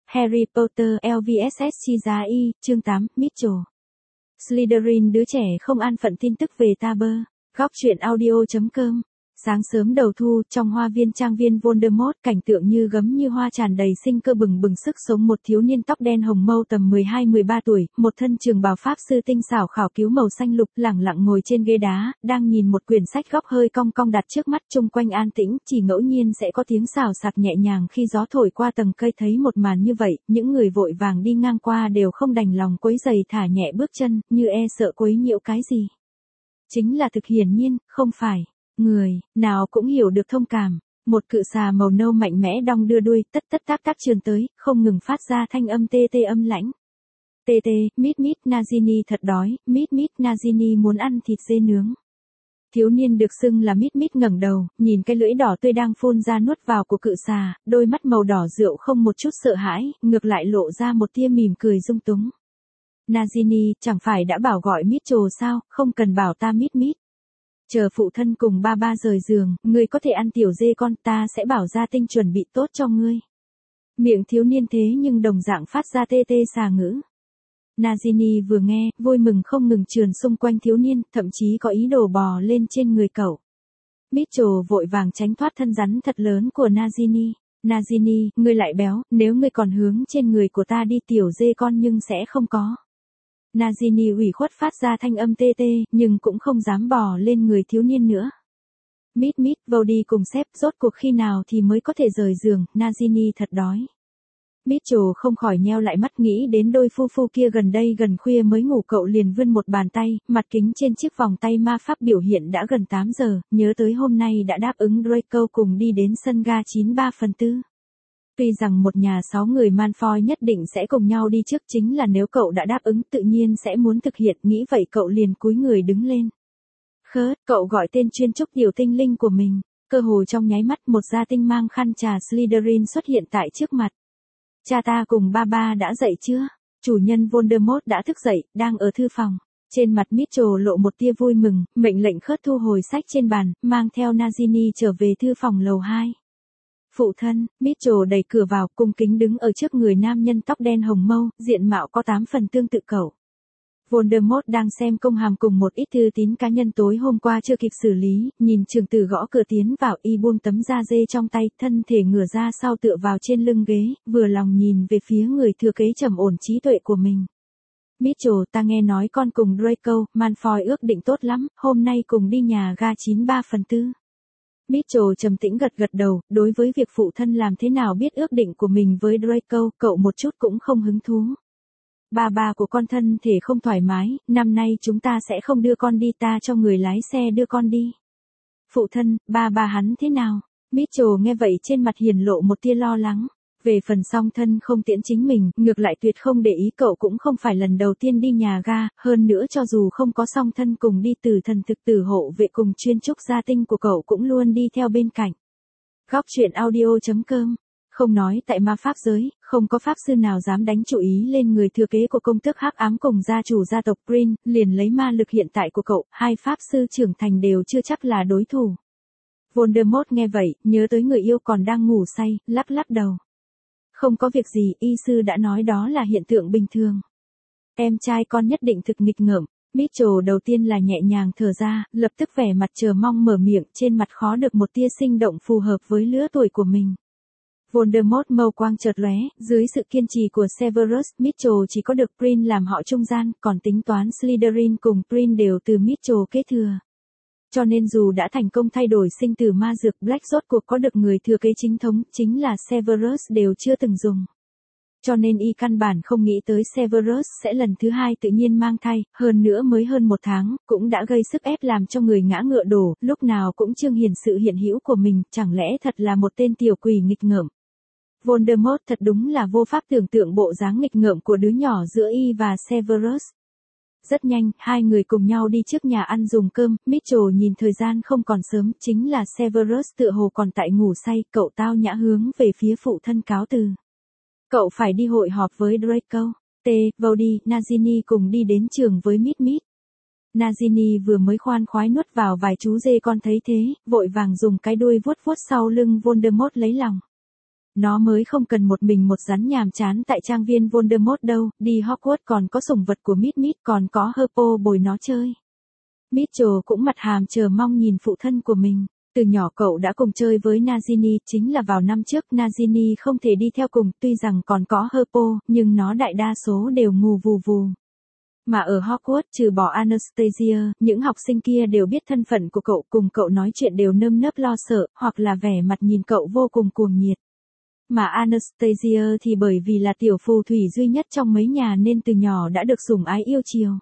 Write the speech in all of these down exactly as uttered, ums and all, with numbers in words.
Harry Potter lờ vê ét ét chi giá y, chương tám, Mitchell. Slytherin đứa trẻ không an phận tin tức về Tabor. Góc truyện audio chấm com. Sáng sớm đầu thu, trong hoa viên trang viên Voldemort, cảnh tượng như gấm như hoa tràn đầy sinh cơ bừng bừng sức sống. Một thiếu niên tóc đen hồng mâu tầm mười hai mười ba tuổi, một thân trường bào pháp sư tinh xảo khảo cứu màu xanh lục, lẳng lặng ngồi trên ghế đá, đang nhìn một quyển sách góc hơi cong cong đặt trước mắt. Chung quanh an tĩnh, chỉ ngẫu nhiên sẽ có tiếng xào xạc nhẹ nhàng khi gió thổi qua tầng cây. Thấy một màn như vậy, những người vội vàng đi ngang qua đều không đành lòng quấy giày, thả nhẹ bước chân, như e sợ quấy nhiễu cái gì. Chính là thực hiển nhiên, không phải. Người nào cũng hiểu được thông cảm. Một cự xà màu nâu mạnh mẽ đong đưa đuôi, tất tất tác tác trườn tới, không ngừng phát ra thanh âm tê tê âm lãnh. Tê tê, mít mít, Nagini thật đói, mít mít, Nagini muốn ăn thịt dê nướng. Thiếu niên được xưng là mít mít ngẩng đầu, nhìn cái lưỡi đỏ tươi đang phun ra nuốt vào của cự xà, đôi mắt màu đỏ rượu không một chút sợ hãi, ngược lại lộ ra một tia mỉm cười dung túng. Nagini, chẳng phải đã bảo gọi Mitchell sao, không cần bảo ta mít mít. Chờ phụ thân cùng ba ba rời giường, ngươi có thể ăn tiểu dê con, ta sẽ bảo gia tinh chuẩn bị tốt cho ngươi. Miệng thiếu niên thế nhưng đồng dạng phát ra tê tê xà ngữ. Nagini vừa nghe, vui mừng không ngừng trườn xung quanh thiếu niên, thậm chí có ý đồ bò lên trên người cậu. Mitchell vội vàng tránh thoát thân rắn thật lớn của Nagini. Nagini, ngươi lại béo, nếu ngươi còn hướng trên người của ta đi tiểu dê con nhưng sẽ không có. Nagini ủy khuất phát ra thanh âm tê tê, nhưng cũng không dám bò lên người thiếu niên nữa. Mít mít, vào đi cùng sếp, rốt cuộc khi nào thì mới có thể rời giường, Nagini thật đói. Mitchell không khỏi nheo lại mắt, nghĩ đến đôi phu phu kia gần đây gần khuya mới ngủ. Cậu liền vươn một bàn tay, mặt kính trên chiếc vòng tay ma pháp biểu hiện đã gần tám giờ, nhớ tới hôm nay đã đáp ứng Draco cùng đi đến sân ga chín ba phần tư. Tuy rằng một nhà sáu người Malfoy nhất định sẽ cùng nhau đi trước, chính là nếu cậu đã đáp ứng tự nhiên sẽ muốn thực hiện, nghĩ vậy cậu liền cúi người đứng lên. Khớt, cậu gọi tên chuyên trúc tiểu tinh linh của mình, cơ hồ trong nháy mắt một gia tinh mang khăn trà Slytherin xuất hiện tại trước mặt. Cha ta cùng ba ba đã dậy chưa? Chủ nhân Voldemort đã thức dậy, đang ở thư phòng. Trên mặt Mitchell lộ một tia vui mừng, mệnh lệnh Khớt thu hồi sách trên bàn, mang theo Nagini trở về thư phòng lầu hai. Phụ thân, Mitchell đẩy cửa vào, cung kính đứng ở trước người nam nhân tóc đen hồng mâu, diện mạo có tám phần tương tự cậu. Voldemort đang xem công hàm cùng một ít thư tín cá nhân tối hôm qua chưa kịp xử lý, nhìn trưởng tử gõ cửa tiến vào, y buông tấm da dê trong tay, thân thể ngửa ra sau tựa vào trên lưng ghế, vừa lòng nhìn về phía người thừa kế trầm ổn trí tuệ của mình. Mitchell, ta nghe nói con cùng Draco, Malfoy ước định tốt lắm, hôm nay cùng đi nhà ga chín ba phần tư. Mitchell trầm tĩnh gật gật đầu, đối với việc phụ thân làm thế nào biết ước định của mình với Draco, cậu một chút cũng không hứng thú. Ba ba của con thân thể không thoải mái, năm nay chúng ta sẽ không đưa con đi, ta cho người lái xe đưa con đi. Phụ thân, ba ba hắn thế nào? Mitchell nghe vậy trên mặt hiển lộ một tia lo lắng. Về phần song thân không tiễn chính mình, ngược lại tuyệt không để ý, cậu cũng không phải lần đầu tiên đi nhà ga, hơn nữa cho dù không có song thân cùng đi, Tử Thần Thực Tử hộ vệ cùng chuyên trúc gia tinh của cậu cũng luôn đi theo bên cạnh. Góc truyện audio chấm com. Không nói tại ma pháp giới, không có pháp sư nào dám đánh chủ ý lên người thừa kế của công tước hắc ám cùng gia chủ gia tộc Green, liền lấy ma lực hiện tại của cậu, hai pháp sư trưởng thành đều chưa chắc là đối thủ. Voldemort nghe vậy, nhớ tới người yêu còn đang ngủ say, lắc lắc đầu. Không có việc gì, y sư đã nói đó là hiện tượng bình thường. Em trai con nhất định thực nghịch ngợm. Mitchell đầu tiên là nhẹ nhàng thở ra, lập tức vẻ mặt chờ mong mở miệng, trên mặt khó được một tia sinh động phù hợp với lứa tuổi của mình. Voldemort mâu quang chợt lóe, dưới sự kiên trì của Severus, Mitchell chỉ có được Green làm họ trung gian, còn tính toán Slytherin cùng Green đều từ Mitchell kế thừa. Cho nên dù đã thành công thay đổi sinh tử ma dược, Black rốt cuộc có được người thừa kế chính thống, chính là Severus đều chưa từng dùng. Cho nên y căn bản không nghĩ tới Severus sẽ lần thứ hai tự nhiên mang thai, hơn nữa mới hơn một tháng, cũng đã gây sức ép làm cho người ngã ngựa đổ, lúc nào cũng trương hiển sự hiện hữu của mình, chẳng lẽ thật là một tên tiểu quỷ nghịch ngợm. Voldemort thật đúng là vô pháp tưởng tượng bộ dáng nghịch ngợm của đứa nhỏ giữa y và Severus. Rất nhanh, hai người cùng nhau đi trước nhà ăn dùng cơm, Mitchell nhìn thời gian không còn sớm, chính là Severus tựa hồ còn tại ngủ say, cậu tao nhã hướng về phía phụ thân cáo từ. Cậu phải đi hội họp với Draco. T, vào đi, Nagini cùng đi đến trường với Mít Mít. Nagini vừa mới khoan khoái nuốt vào vài chú dê con thấy thế, vội vàng dùng cái đuôi vuốt vuốt sau lưng Voldemort lấy lòng. Nó mới không cần một mình một rắn nhàm chán tại trang viên Voldemort đâu, đi Hogwarts còn có sủng vật của Mít Mít, còn có Herpo bồi nó chơi. Mitchell cũng mặt hàm chờ mong nhìn phụ thân của mình. Từ nhỏ cậu đã cùng chơi với Nagini, chính là vào năm trước Nagini không thể đi theo cùng, tuy rằng còn có Herpo, nhưng nó đại đa số đều ngù vù vù. Mà ở Hogwarts trừ bỏ Anastasia, những học sinh kia đều biết thân phận của cậu, cùng cậu nói chuyện đều nơm nớp lo sợ, hoặc là vẻ mặt nhìn cậu vô cùng cuồng nhiệt. Mà Anastasia thì bởi vì là tiểu phù thủy duy nhất trong mấy nhà nên từ nhỏ đã được sủng ái yêu chiều.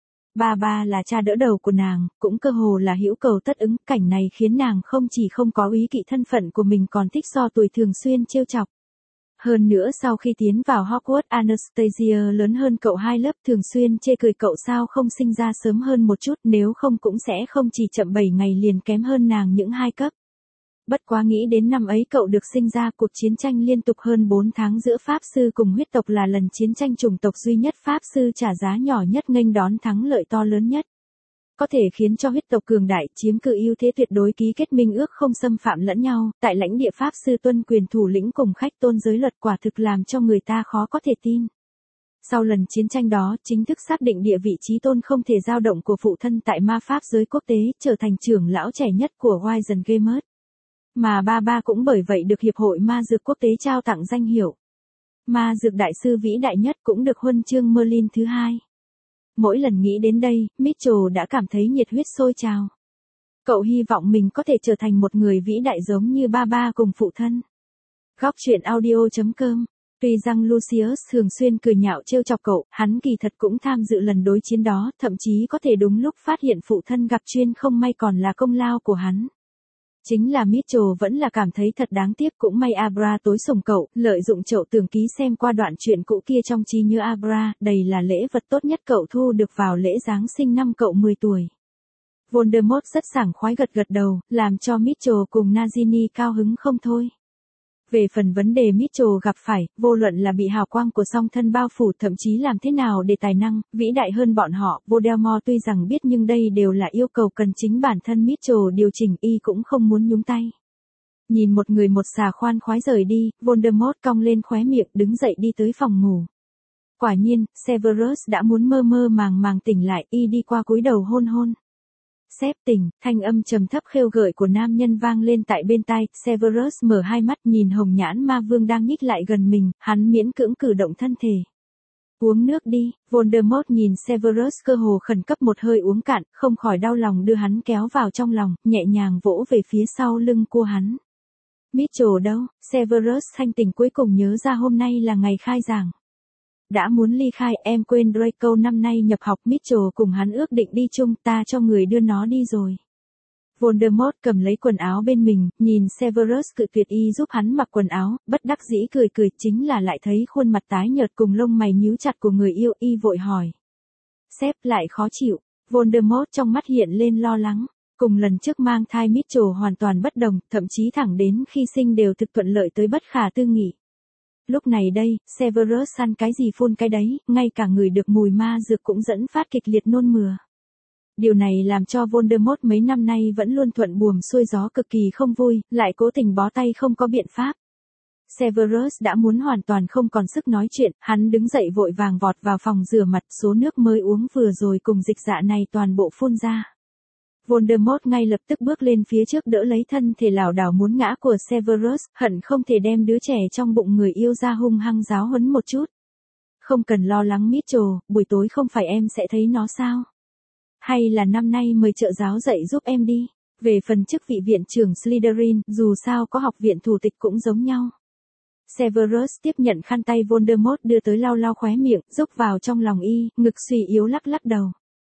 Ba ba là cha đỡ đầu của nàng, cũng cơ hồ là hữu cầu tất ứng, cảnh này khiến nàng không chỉ không có úy kỵ thân phận của mình còn thích so tuổi thường xuyên trêu chọc. Hơn nữa sau khi tiến vào Hogwarts, Anastasia lớn hơn cậu hai lớp, thường xuyên chê cười cậu sao không sinh ra sớm hơn một chút, nếu không cũng sẽ không chỉ chậm bảy ngày liền kém hơn nàng những hai cấp. Bất quá nghĩ đến năm ấy cậu được sinh ra, cuộc chiến tranh liên tục hơn bốn tháng giữa Pháp sư cùng huyết tộc là lần chiến tranh chủng tộc duy nhất Pháp sư trả giá nhỏ nhất nghênh đón thắng lợi to lớn nhất. Có thể khiến cho huyết tộc cường đại chiếm cự ưu thế tuyệt đối, ký kết minh ước không xâm phạm lẫn nhau, tại lãnh địa Pháp sư tuân quyền thủ lĩnh cùng khách tôn giới luật, quả thực làm cho người ta khó có thể tin. Sau lần chiến tranh đó, chính thức xác định địa vị chí tôn không thể dao động của phụ thân tại ma pháp giới quốc tế, trở thành trưởng lão trẻ nhất của Wizengamot. Mà ba ba cũng bởi vậy được Hiệp hội Ma Dược Quốc tế trao tặng danh hiệu Ma Dược Đại sư vĩ đại nhất, cũng được huân chương Merlin thứ hai. Mỗi lần nghĩ đến đây, Mitchell đã cảm thấy nhiệt huyết sôi trào. Cậu hy vọng mình có thể trở thành một người vĩ đại giống như ba ba cùng phụ thân. Góc truyện audio chấm com. Tuy rằng Lucius thường xuyên cười nhạo trêu chọc cậu, hắn kỳ thật cũng tham dự lần đối chiến đó, thậm chí có thể đúng lúc phát hiện phụ thân gặp chuyên không may còn là công lao của hắn. Chính là Mitchell vẫn là cảm thấy thật đáng tiếc, cũng may Abra tối sủng cậu, lợi dụng chậu tường ký xem qua đoạn truyện cũ kia trong trí nhớ Abra, đây là lễ vật tốt nhất cậu thu được vào lễ Giáng sinh năm cậu mười tuổi. Voldemort rất sảng khoái gật gật đầu, làm cho Mitchell cùng Nagini cao hứng không thôi. Về phần vấn đề Mitchell gặp phải, vô luận là bị hào quang của song thân bao phủ, thậm chí làm thế nào để tài năng vĩ đại hơn bọn họ, Voldemort tuy rằng biết nhưng đây đều là yêu cầu cần chính bản thân Mitchell điều chỉnh, y cũng không muốn nhúng tay. Nhìn một người một xà khoan khoái rời đi, Voldemort cong lên khóe miệng, đứng dậy đi tới phòng ngủ. Quả nhiên, Severus đã muốn mơ mơ màng màng tỉnh lại, y đi qua cúi đầu hôn hôn. Sếp tỉnh, thanh âm trầm thấp khêu gợi của nam nhân vang lên tại bên tai, Severus mở hai mắt nhìn hồng nhãn ma vương đang nhích lại gần mình, hắn miễn cưỡng cử động thân thể. Uống nước đi, Voldemort nhìn Severus cơ hồ khẩn cấp một hơi uống cạn, không khỏi đau lòng đưa hắn kéo vào trong lòng, nhẹ nhàng vỗ về phía sau lưng của hắn. Mitchell đâu, Severus thanh tỉnh cuối cùng nhớ ra hôm nay là ngày khai giảng. Đã muốn ly khai, em quên Draco năm nay nhập học, Mitchell cùng hắn ước định đi chung, ta cho người đưa nó đi rồi. Voldemort cầm lấy quần áo bên mình, nhìn Severus cự tuyệt y giúp hắn mặc quần áo, bất đắc dĩ cười cười, chính là lại thấy khuôn mặt tái nhợt cùng lông mày nhíu chặt của người yêu, y vội hỏi. Sếp lại khó chịu, Voldemort trong mắt hiện lên lo lắng. Cùng lần trước mang thai Mitchell hoàn toàn bất đồng, thậm chí thẳng đến khi sinh đều thực thuận lợi tới bất khả tư nghị. Lúc này đây, Severus ăn cái gì phun cái đấy, ngay cả người được mùi ma dược cũng dẫn phát kịch liệt nôn mửa. Điều này làm cho Voldemort mấy năm nay vẫn luôn thuận buồm xuôi gió cực kỳ không vui, lại cố tình bó tay không có biện pháp. Severus đã muốn hoàn toàn không còn sức nói chuyện, hắn đứng dậy vội vàng vọt vào phòng rửa mặt, số nước mới uống vừa rồi cùng dịch dạ này toàn bộ phun ra. Voldemort ngay lập tức bước lên phía trước đỡ lấy thân thể lảo đảo muốn ngã của Severus, hận không thể đem đứa trẻ trong bụng người yêu ra hung hăng giáo huấn một chút. Không cần lo lắng Mitchell, buổi tối không phải em sẽ thấy nó sao? Hay là năm nay mời trợ giáo dạy giúp em đi. Về phần chức vị viện trưởng Slytherin, dù sao có học viện thủ tịch cũng giống nhau. Severus tiếp nhận khăn tay Voldemort đưa tới lau lau khóe miệng, rúc vào trong lòng y, ngực suy yếu lắc lắc đầu.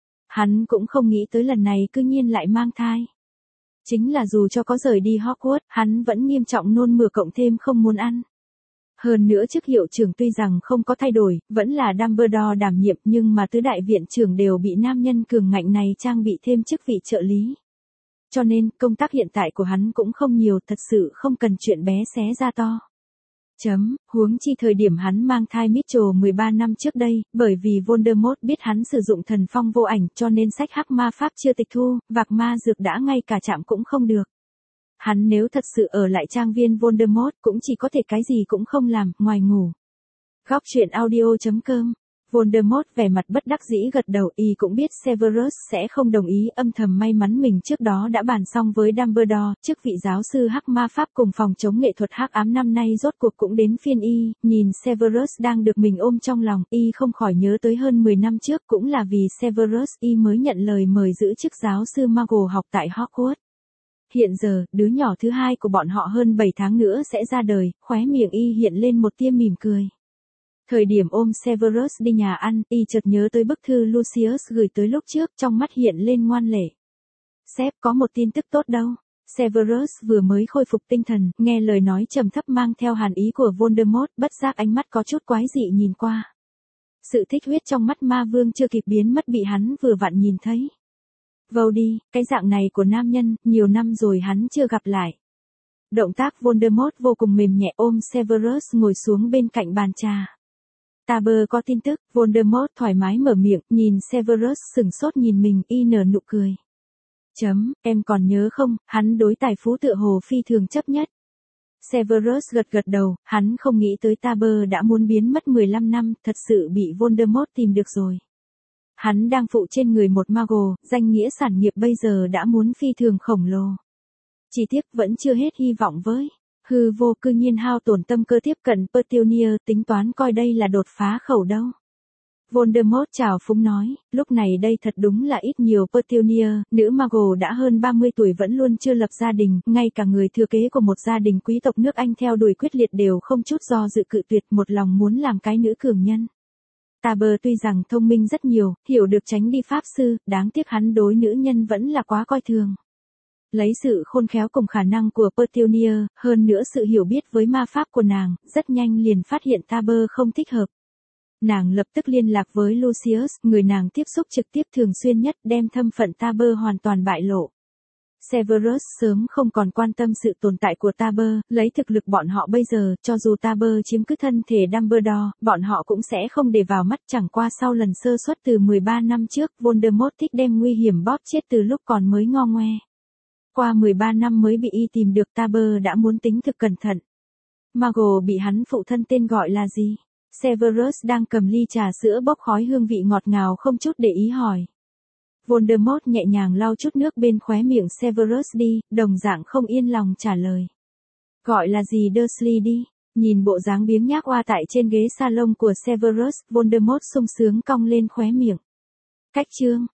Hắn cũng không nghĩ tới lần này cư nhiên lại mang thai. Chính là dù cho có rời đi Hogwarts, hắn vẫn nghiêm trọng nôn mửa cộng thêm không muốn ăn. Hơn nữa chức hiệu trưởng tuy rằng không có thay đổi, vẫn là Dumbledore đảm nhiệm, nhưng mà tứ đại viện trưởng đều bị nam nhân cường ngạnh này trang bị thêm chức vị trợ lý. Cho nên, công tác hiện tại của hắn cũng không nhiều, thật sự không cần chuyện bé xé ra to. Chấm, huống chi thời điểm hắn mang thai Mitchell mười ba năm trước đây, bởi vì Voldemort biết hắn sử dụng thần phong vô ảnh cho nên sách hắc ma pháp chưa tịch thu, vạc ma dược đã ngay cả chạm cũng không được. Hắn nếu thật sự ở lại trang viên Voldemort cũng chỉ có thể cái gì cũng không làm, ngoài ngủ. Góc truyện audio chấm com. Voldemort vẻ mặt bất đắc dĩ gật đầu, y cũng biết Severus sẽ không đồng ý, âm thầm may mắn mình trước đó đã bàn xong với Dumbledore, chức vị giáo sư hắc ma pháp cùng phòng chống nghệ thuật hắc ám năm nay rốt cuộc cũng đến phiên y, nhìn Severus đang được mình ôm trong lòng, y không khỏi nhớ tới hơn mười năm trước, cũng là vì Severus y mới nhận lời mời giữ chức giáo sư Muggle học tại Hogwarts. Hiện giờ, đứa nhỏ thứ hai của bọn họ hơn bảy tháng nữa sẽ ra đời, khóe miệng y hiện lên một tia mỉm cười. Thời điểm ôm Severus đi nhà ăn, y chợt nhớ tới bức thư Lucius gửi tới lúc trước, trong mắt hiện lên ngoan lệ. Sếp, có một tin tức tốt đâu. Severus vừa mới khôi phục tinh thần, nghe lời nói trầm thấp mang theo hàn ý của Voldemort, bất giác ánh mắt có chút quái dị nhìn qua. Sự thích huyết trong mắt ma vương chưa kịp biến mất bị hắn vừa vặn nhìn thấy. Vâu đi, cái dạng này của nam nhân, nhiều năm rồi hắn chưa gặp lại. Động tác Voldemort vô cùng mềm nhẹ ôm Severus ngồi xuống bên cạnh bàn trà. Taber có tin tức, Voldemort thoải mái mở miệng, nhìn Severus sừng sốt nhìn mình, y nở nụ cười. Chấm, em còn nhớ không, hắn đối tài phú tựa hồ phi thường chấp nhất. Severus gật gật đầu, hắn không nghĩ tới Taber đã muốn biến mất mười lăm năm, thật sự bị Voldemort tìm được rồi. Hắn đang phụ trên người một Muggle, danh nghĩa sản nghiệp bây giờ đã muốn phi thường khổng lồ. Chỉ tiếc vẫn chưa hết hy vọng với. Hư vô cư nhiên hao tổn tâm cơ tiếp cận Petunia, tính toán coi đây là đột phá khẩu đâu. Voldemort chào phúng nói, lúc này đây thật đúng là ít nhiều Petunia, nữ Muggle đã hơn ba mươi tuổi vẫn luôn chưa lập gia đình, ngay cả người thừa kế của một gia đình quý tộc nước Anh theo đuổi quyết liệt đều không chút do dự cự tuyệt, một lòng muốn làm cái nữ cường nhân. Taber tuy rằng thông minh rất nhiều, hiểu được tránh đi pháp sư, đáng tiếc hắn đối nữ nhân vẫn là quá coi thường. Lấy sự khôn khéo cùng khả năng của Petunia, hơn nữa sự hiểu biết với ma pháp của nàng, rất nhanh liền phát hiện Taber không thích hợp. Nàng lập tức liên lạc với Lucius, người nàng tiếp xúc trực tiếp thường xuyên nhất, đem thân phận Taber hoàn toàn bại lộ. Severus sớm không còn quan tâm sự tồn tại của Taber, lấy thực lực bọn họ bây giờ, cho dù Taber chiếm cứ thân thể Dumbledore, bọn họ cũng sẽ không để vào mắt, chẳng qua sau lần sơ suất từ mười ba năm trước, Voldemort thích đem nguy hiểm bóp chết từ lúc còn mới ngo ngoe. Qua mười ba năm mới bị y tìm được, Taber đã muốn tính thực cẩn thận. Muggle bị hắn phụ thân tên gọi là gì? Severus đang cầm ly trà sữa bốc khói hương vị ngọt ngào không chút để ý hỏi. Voldemort nhẹ nhàng lau chút nước bên khóe miệng Severus đi, đồng dạng không yên lòng trả lời. Gọi là gì Dursley đi. Nhìn bộ dáng biếng nhác oa tại trên ghế salon của Severus, Voldemort sung sướng cong lên khóe miệng. Cách chương.